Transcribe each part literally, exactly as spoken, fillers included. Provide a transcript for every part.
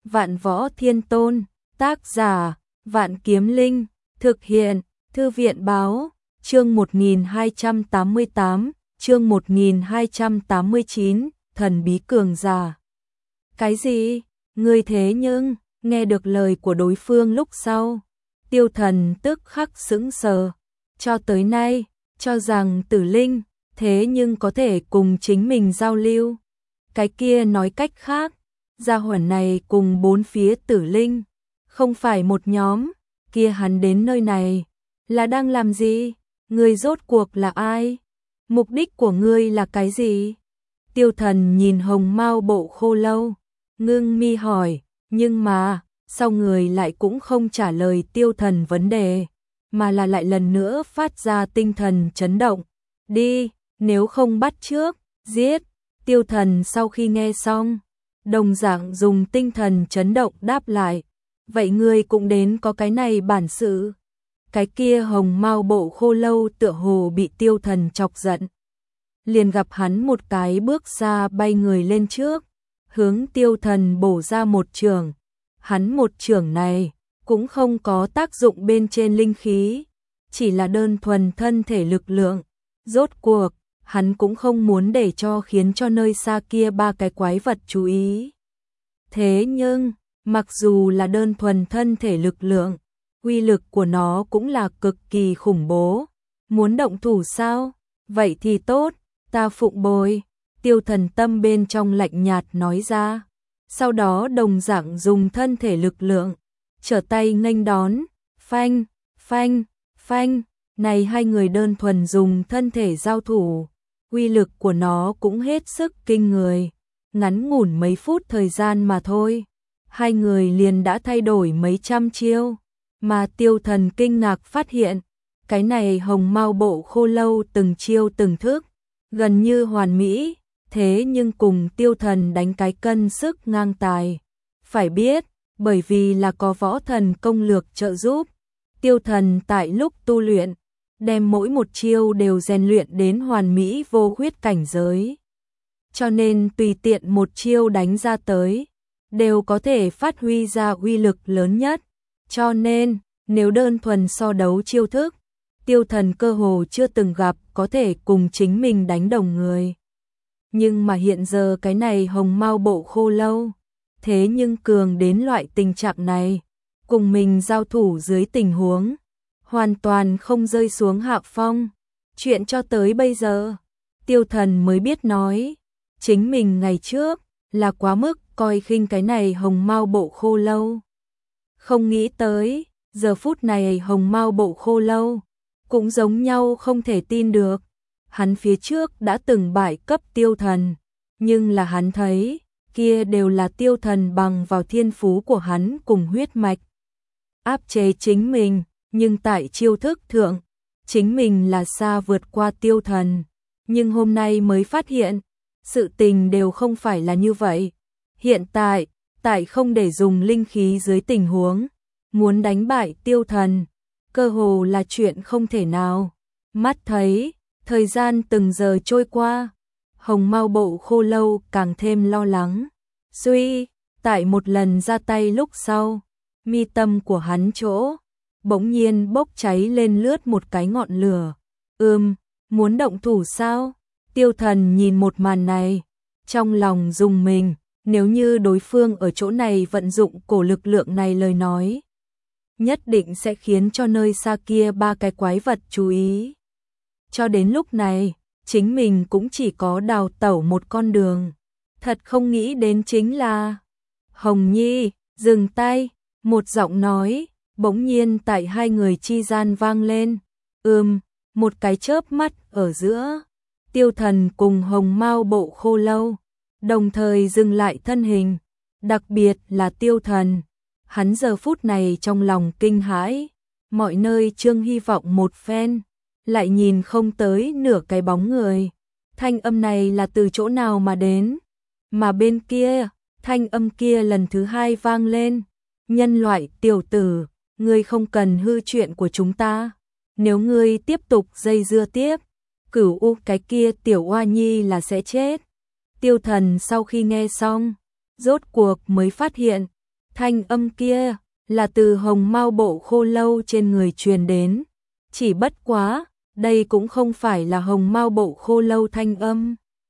Vạn Võ Thiên Tôn, tác giả, Vạn Kiếm Linh, thực hiện, Thư viện báo, chương một nghìn hai trăm tám mươi tám, chương một nghìn hai trăm tám mươi chín, thần bí cường giả. Cái gì? Ngươi thế nhưng, nghe được lời của đối phương lúc sau, Tiêu Thần tức khắc sững sờ, cho tới nay, cho rằng Tử Linh, thế nhưng có thể cùng chính mình giao lưu. Cái kia nói cách khác, gia hỏa này cùng bốn phía Tử Linh, không phải một nhóm, kia hắn đến nơi này, là đang làm gì? Ngươi rốt cuộc là ai? Mục đích của ngươi là cái gì? Tiêu Thần nhìn Hồng Mao Bộ Khô Lâu, ngưng mi hỏi, nhưng mà, sau người lại cũng không trả lời Tiêu Thần vấn đề, mà là lại lần nữa phát ra tinh thần chấn động. Đi, nếu không bắt trước, giết. Tiêu Thần sau khi nghe xong, đồng dạng dùng tinh thần chấn động đáp lại, vậy ngươi cũng đến có cái này bản sự. Cái kia Hồng Mao Bộ Khô Lâu tựa hồ bị Tiêu Thần chọc giận, liền gặp hắn một cái bước xa bay người lên trước, hướng Tiêu Thần bổ ra một chưởng. Hắn một chưởng này cũng không có tác dụng bên trên linh khí, chỉ là đơn thuần thân thể lực lượng. Rốt cuộc, hắn cũng không muốn để cho khiến cho nơi xa kia ba cái quái vật chú ý. Thế nhưng, mặc dù là đơn thuần thân thể lực lượng, uy lực của nó cũng là cực kỳ khủng bố. Muốn động thủ sao? Vậy thì tốt, ta phụng bồi. Tiêu Thần tâm bên trong lạnh nhạt nói ra. Sau đó đồng dạng dùng thân thể lực lượng, trở tay nghênh đón, phanh, phanh, phanh. Này hai người đơn thuần dùng thân thể giao thủ, uy lực của nó cũng hết sức kinh người. Ngắn ngủn mấy phút thời gian mà thôi, hai người liền đã thay đổi mấy trăm chiêu. Mà Tiêu Thần kinh ngạc phát hiện, cái này Hồng Mao Bộ Khô Lâu từng chiêu từng thức, gần như hoàn mỹ, thế nhưng cùng Tiêu Thần đánh cái cân sức ngang tài. Phải biết, bởi vì là có võ thần công lược trợ giúp, Tiêu Thần tại lúc tu luyện, đem mỗi một chiêu đều rèn luyện đến hoàn mỹ vô khuyết cảnh giới. Cho nên tùy tiện một chiêu đánh ra tới, đều có thể phát huy ra uy lực lớn nhất. Cho nên, nếu đơn thuần so đấu chiêu thức, Tiêu Thần cơ hồ chưa từng gặp có thể cùng chính mình đánh đồng người. Nhưng mà hiện giờ cái này Hồng Mao Bộ Khô Lâu, thế nhưng cường đến loại tình trạng này, cùng mình giao thủ dưới tình huống, hoàn toàn không rơi xuống hạ phong. Chuyện cho tới bây giờ, Tiêu Thần mới biết nói, chính mình ngày trước là quá mức coi khinh cái này Hồng Mao Bộ Khô Lâu. Không nghĩ tới, giờ phút này Hồng Mao Bộ Khô Lâu cũng giống nhau không thể tin được. Hắn phía trước đã từng bại cấp Tiêu Thần, nhưng là hắn thấy, kia đều là Tiêu Thần bằng vào thiên phú của hắn cùng huyết mạch áp chế chính mình, nhưng tại chiêu thức thượng, chính mình là xa vượt qua Tiêu Thần. Nhưng hôm nay mới phát hiện, sự tình đều không phải là như vậy. Hiện tại, tại không để dùng linh khí dưới tình huống, muốn đánh bại Tiêu Thần, cơ hồ là chuyện không thể nào. Mắt thấy, thời gian từng giờ trôi qua, Hồng Mao Bộ Khô Lâu càng thêm lo lắng. Suy, tại một lần ra tay lúc sau, mi tâm của hắn chỗ, bỗng nhiên bốc cháy lên lướt một cái ngọn lửa. Ừm, muốn động thủ sao? Tiêu Thần nhìn một màn này, trong lòng rùng mình, nếu như đối phương ở chỗ này vận dụng cổ lực lượng này lời nói, nhất định sẽ khiến cho nơi xa kia ba cái quái vật chú ý. Cho đến lúc này, chính mình cũng chỉ có đào tẩu một con đường. Thật không nghĩ đến chính là Hồng Nhi, dừng tay, một giọng nói bỗng nhiên tại hai người chi gian vang lên. Ừm, một cái chớp mắt ở giữa, Tiêu Thần cùng Hồng Mao Bộ Khô Lâu đồng thời dừng lại thân hình. Đặc biệt là Tiêu Thần, hắn giờ phút này trong lòng kinh hãi, mọi nơi trương hy vọng một phen, lại nhìn không tới nửa cái bóng người. Thanh âm này là từ chỗ nào mà đến? Mà bên kia, thanh âm kia lần thứ hai vang lên. Nhân loại tiểu tử, ngươi không cần hư chuyện của chúng ta. Nếu ngươi tiếp tục dây dưa tiếp, Cửu U cái kia tiểu oa nhi là sẽ chết. Tiêu Thần sau khi nghe xong, rốt cuộc mới phát hiện, Thanh âm kia là từ hồng mao bộ khô lâu trên người truyền đến, chỉ bất quá, đây cũng không phải là hồng mao bộ khô lâu thanh âm,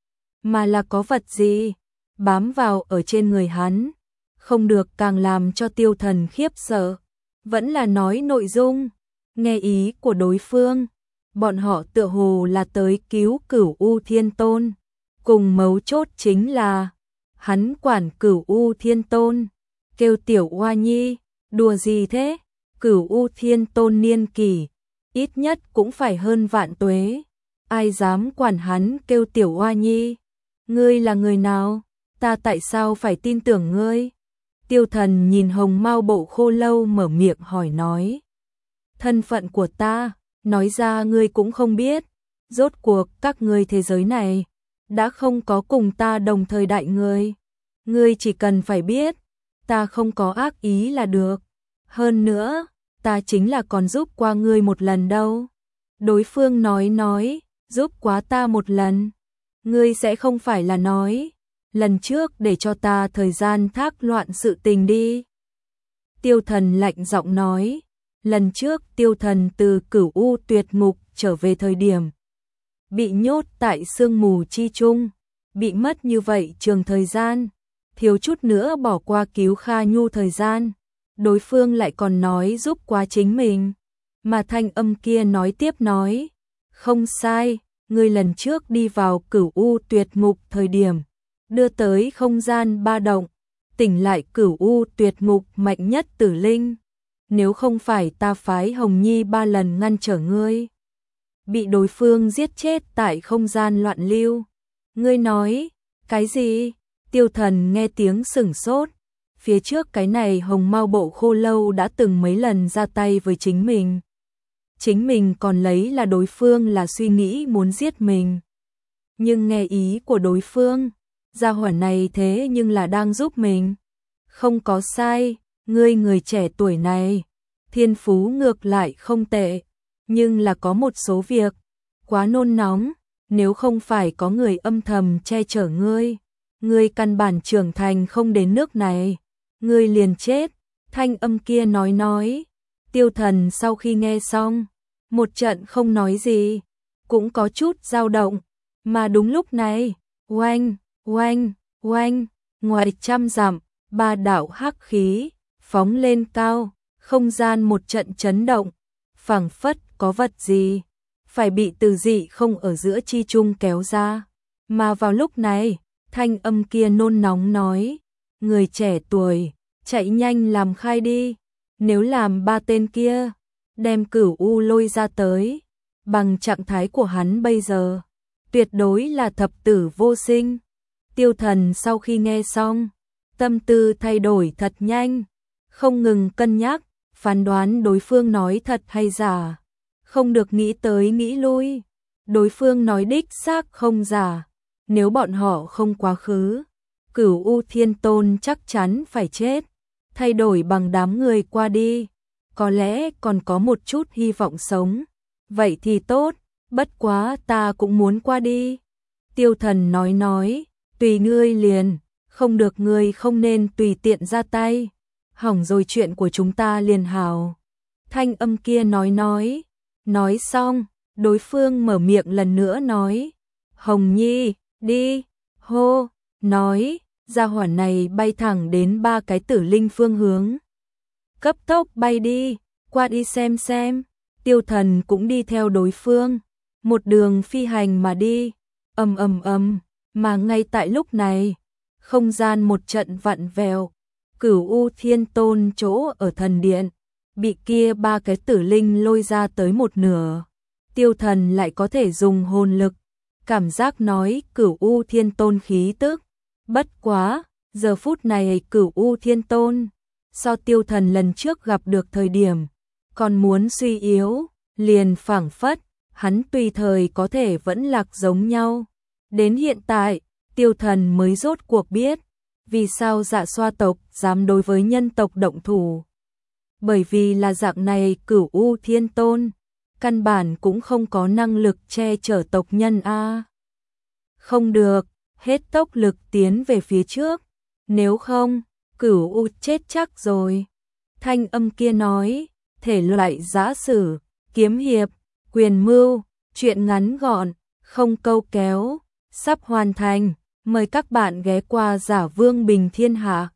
mà là có vật gì bám vào ở trên người hắn, không được càng làm cho Tiêu Thần khiếp sợ, vẫn là nói nội dung, nghe ý của đối phương, bọn họ tựa hồ là tới cứu Cửu U Thiên Tôn, cùng mấu chốt chính là hắn quản Cửu U Thiên Tôn, kêu tiểu oa nhi, đùa gì thế? Cửu U Thiên Tôn niên kỷ ít nhất cũng phải hơn vạn tuế, ai dám quản hắn kêu tiểu oa nhi? Ngươi là người nào? Ta tại sao phải tin tưởng ngươi? Tiêu Thần nhìn hồng mao bộ khô lâu mở miệng hỏi nói. Thân phận của ta, nói ra ngươi cũng không biết, rốt cuộc các ngươi thế giới này đã không có cùng ta đồng thời đại ngươi. Ngươi chỉ cần phải biết, ta không có ác ý là được. Hơn nữa, ta chính là còn giúp qua ngươi một lần đâu. Đối phương nói nói, giúp quá ta một lần. Ngươi sẽ không phải là nói, lần trước để cho ta thời gian thác loạn sự tình đi. Tiêu Thần lạnh giọng nói, lần trước Tiêu Thần từ Cửu U Tuyệt Ngục trở về thời điểm, bị nhốt tại sương mù chi trung, bị mất như vậy trường thời gian, thiếu chút nữa bỏ qua cứu Kha Nhu thời gian, đối phương lại còn nói giúp quá chính mình, mà thanh âm kia nói tiếp nói, không sai, ngươi lần trước đi vào Cửu U Tuyệt Ngục thời điểm, đưa tới không gian ba động, tỉnh lại Cửu U Tuyệt Ngục mạnh nhất tử linh, nếu không phải ta phái Hồng Nhi ba lần ngăn trở ngươi, bị đối phương giết chết tại không gian loạn lưu. Ngươi nói, cái gì? Tiêu Thần nghe tiếng sửng sốt, phía trước cái này hồng mao bộ khô lâu đã từng mấy lần ra tay với chính mình. Chính mình còn lấy là đối phương là suy nghĩ muốn giết mình. Nhưng nghe ý của đối phương, gia hỏa này thế nhưng là đang giúp mình. Không có sai, ngươi người trẻ tuổi này, thiên phú ngược lại không tệ, nhưng là có một số việc quá nôn nóng, nếu không phải có người âm thầm che chở ngươi, ngươi căn bản trưởng thành không đến nước này, ngươi liền chết. Thanh âm kia nói nói, Tiêu Thần sau khi nghe xong, một trận không nói gì, cũng có chút dao động, mà đúng lúc này, oanh, oanh, oanh, ngoài trăm dặm, ba đạo hắc khí phóng lên cao, không gian một trận chấn động, phảng phất có vật gì phải bị từ dị không ở giữa chi trung kéo ra, mà vào lúc này, thanh âm kia nôn nóng nói, người trẻ tuổi, chạy nhanh làm khai đi, nếu làm ba tên kia, đem Cửu U lôi ra tới, bằng trạng thái của hắn bây giờ, tuyệt đối là thập tử vô sinh. Tiêu Thần sau khi nghe xong, tâm tư thay đổi thật nhanh, không ngừng cân nhắc, phán đoán đối phương nói thật hay giả, không được nghĩ tới nghĩ lui, đối phương nói đích xác không giả, nếu bọn họ không quá khứ, Cửu U Thiên Tôn chắc chắn phải chết, thay đổi bằng đám người qua đi, có lẽ còn có một chút hy vọng sống, vậy thì tốt, bất quá ta cũng muốn qua đi. Tiêu Thần nói nói, tùy ngươi liền, không được ngươi không nên tùy tiện ra tay, hỏng rồi chuyện của chúng ta liền hào. Thanh âm kia nói nói, nói xong, đối phương mở miệng lần nữa nói, Hồng Nhi, đi, hô, nói, gia hỏa này bay thẳng đến ba cái tử linh phương hướng. Cấp tốc bay đi, qua đi xem xem, Tiêu Thần cũng đi theo đối phương, một đường phi hành mà đi, ầm ầm ầm, mà ngay tại lúc này, không gian một trận vặn vẹo, Cửu U Thiên Tôn chỗ ở thần điện, bị kia ba cái tử linh lôi ra tới một nửa. Tiêu Thần lại có thể dùng hồn lực, cảm giác nói Cửu U Thiên Tôn khí tức. Bất quá, giờ phút này Cửu U Thiên Tôn, so Tiêu Thần lần trước gặp được thời điểm, còn muốn suy yếu, liền phảng phất, hắn tùy thời có thể vẫn lạc giống nhau. Đến hiện tại, Tiêu Thần mới rốt cuộc biết, vì sao Dạ Xoa tộc dám đối với nhân tộc động thủ. Bởi vì là dạng này Cửu U Thiên Tôn, căn bản cũng không có năng lực che chở tộc nhân a. Không được, hết tốc lực tiến về phía trước, nếu không, Cửu U chết chắc rồi. Thanh âm kia nói, thể loại giã sử, kiếm hiệp, quyền mưu, truyện ngắn gọn, không câu kéo, sắp hoàn thành. Mời các bạn ghé qua Giả Vương Bình Thiên Hạ.